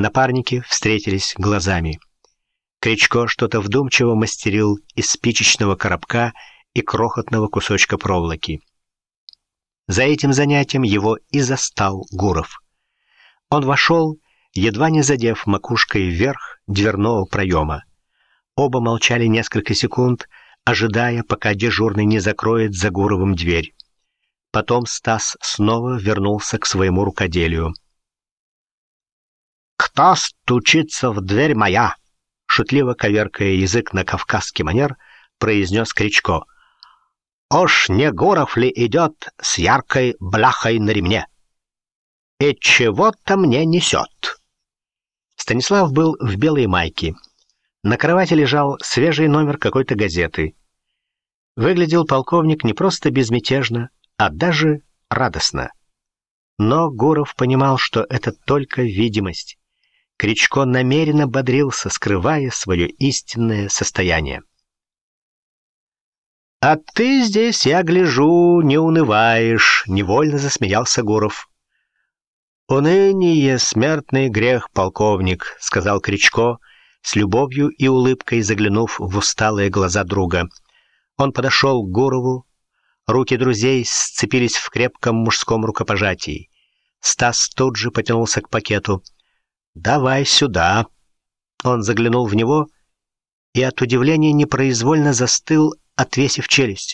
Напарники встретились глазами. Кричко что-то вдумчиво мастерил из спичечного коробка и крохотного кусочка проволоки. За этим занятием его и застал Гуров. Он вошел, едва не задев макушкой вверх дверного проема. Оба молчали несколько секунд, ожидая, пока дежурный не закроет за Гуровым дверь. Потом Стас снова вернулся к своему рукоделию. «Кто стучится в дверь моя?» Шутливо коверкая язык на кавказский манер, произнес Кричко. «Уж не Гуров ли идет с яркой бляхой на ремне? И чего-то мне несет». Станислав был в белой майке. На кровати лежал свежий номер какой-то газеты. Выглядел полковник не просто безмятежно, а даже радостно. Но Гуров понимал, что это только видимость. Кричко намеренно бодрился, скрывая свое истинное состояние. «А ты здесь, я гляжу, не унываешь», — невольно засмеялся Гуров. «Уныние — смертный грех, полковник», — сказал Кричко, с любовью и улыбкой заглянув в усталые глаза друга. Он подошел к Гурову. Руки друзей сцепились в крепком мужском рукопожатии. Стас тут же потянулся к пакету. «Давай сюда». Он заглянул в него и от удивления непроизвольно застыл, отвесив челюсть.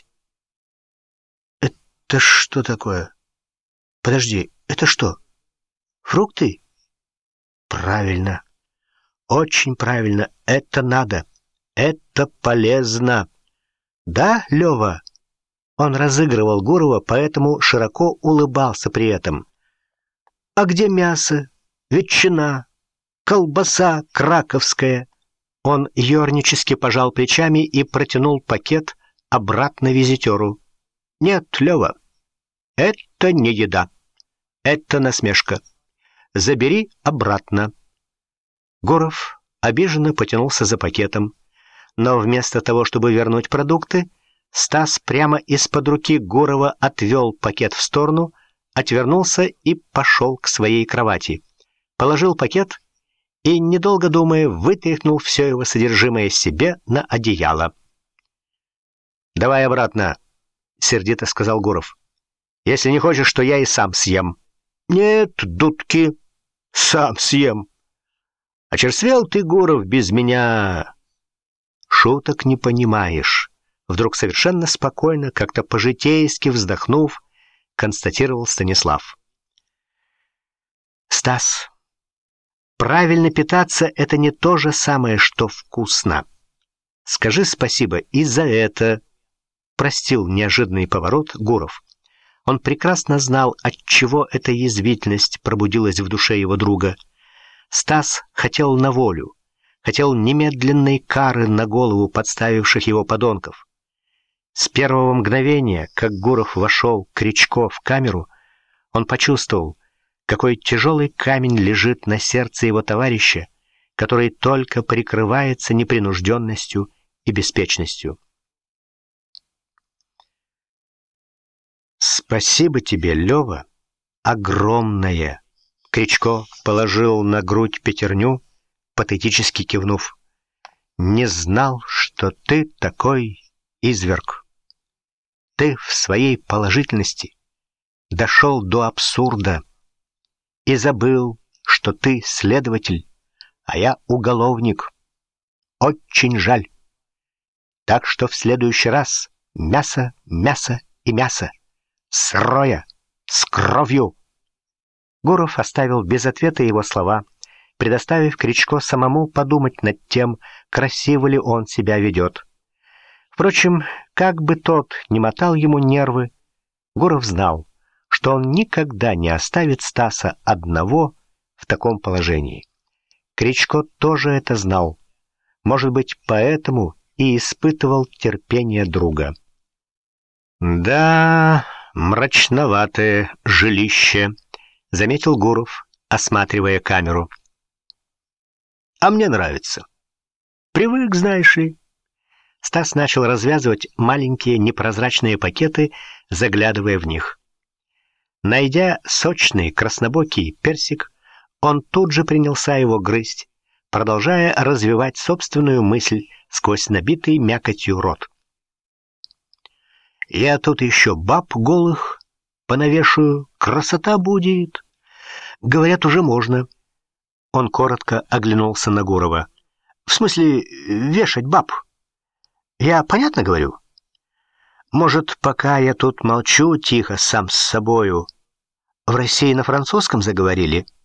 «Это что такое? Подожди, это что? Фрукты?» «Правильно. Очень правильно. Это надо. Это полезно. Да, Лёва?» Он разыгрывал Гурова, поэтому широко улыбался при этом. «А где мясо? Ветчина? Колбаса краковская?» Он ёрнически пожал плечами и протянул пакет обратно визитеру. «Нет, Лёва, это не еда. Это насмешка. Забери обратно». Гуров обиженно потянулся за пакетом, но вместо того, чтобы вернуть продукты, Стас прямо из-под руки Гурова отвел пакет в сторону, отвернулся и пошел к своей кровати. Положил пакет и, недолго думая, вытряхнул все его содержимое себе на одеяло. «Давай обратно», — сердито сказал Гуров. «Если не хочешь, то я и сам съем». «Нет, дудки, сам съем. Очерствел ты, Гуров, без меня». «Шуток не понимаешь», — вдруг совершенно спокойно, как-то по-житейски вздохнув, констатировал Станислав. «Стас, правильно питаться — это не то же самое, что вкусно. Скажи спасибо и за это», — простил неожиданный поворот Гуров. Он прекрасно знал, отчего эта язвительность пробудилась в душе его друга. Стас хотел на волю, хотел немедленной кары на голову подставивших его подонков. С первого мгновения, как Гуров вошел Кричко в камеру, он почувствовал, какой тяжелый камень лежит на сердце его товарища, который только прикрывается непринужденностью и беспечностью. «Спасибо тебе, Лёва, огромное!» Кричко положил на грудь пятерню, патетически кивнув. «Не знал, что ты такой изверг. Ты в своей положительности дошел до абсурда и забыл, что ты следователь, а я уголовник. Очень жаль. Так что в следующий раз мясо, мясо и мясо. Сырое, с кровью». Гуров оставил без ответа его слова, предоставив Кричко самому подумать над тем, красиво ли он себя ведет. Впрочем, как бы тот ни мотал ему нервы, Гуров знал, что он никогда не оставит Стаса одного в таком положении. Кричко тоже это знал. Может быть, поэтому и испытывал терпение друга. «Да, мрачноватое жилище», — заметил Гуров, осматривая камеру. «А мне нравится. Привык, знаешь ли». Стас начал развязывать маленькие непрозрачные пакеты, заглядывая в них. Найдя сочный краснобокий персик, он он тут же принялся его грызть, продолжая развивать собственную мысль сквозь набитый мякотью рот. «Я тут еще баб голых понавешаю, красота будет. Говорят, уже можно». Он коротко оглянулся на Гурова. «В смысле, вешать баб? Я понятно говорю? Может, пока я тут молчу тихо сам с собою, в России на французском заговорили?»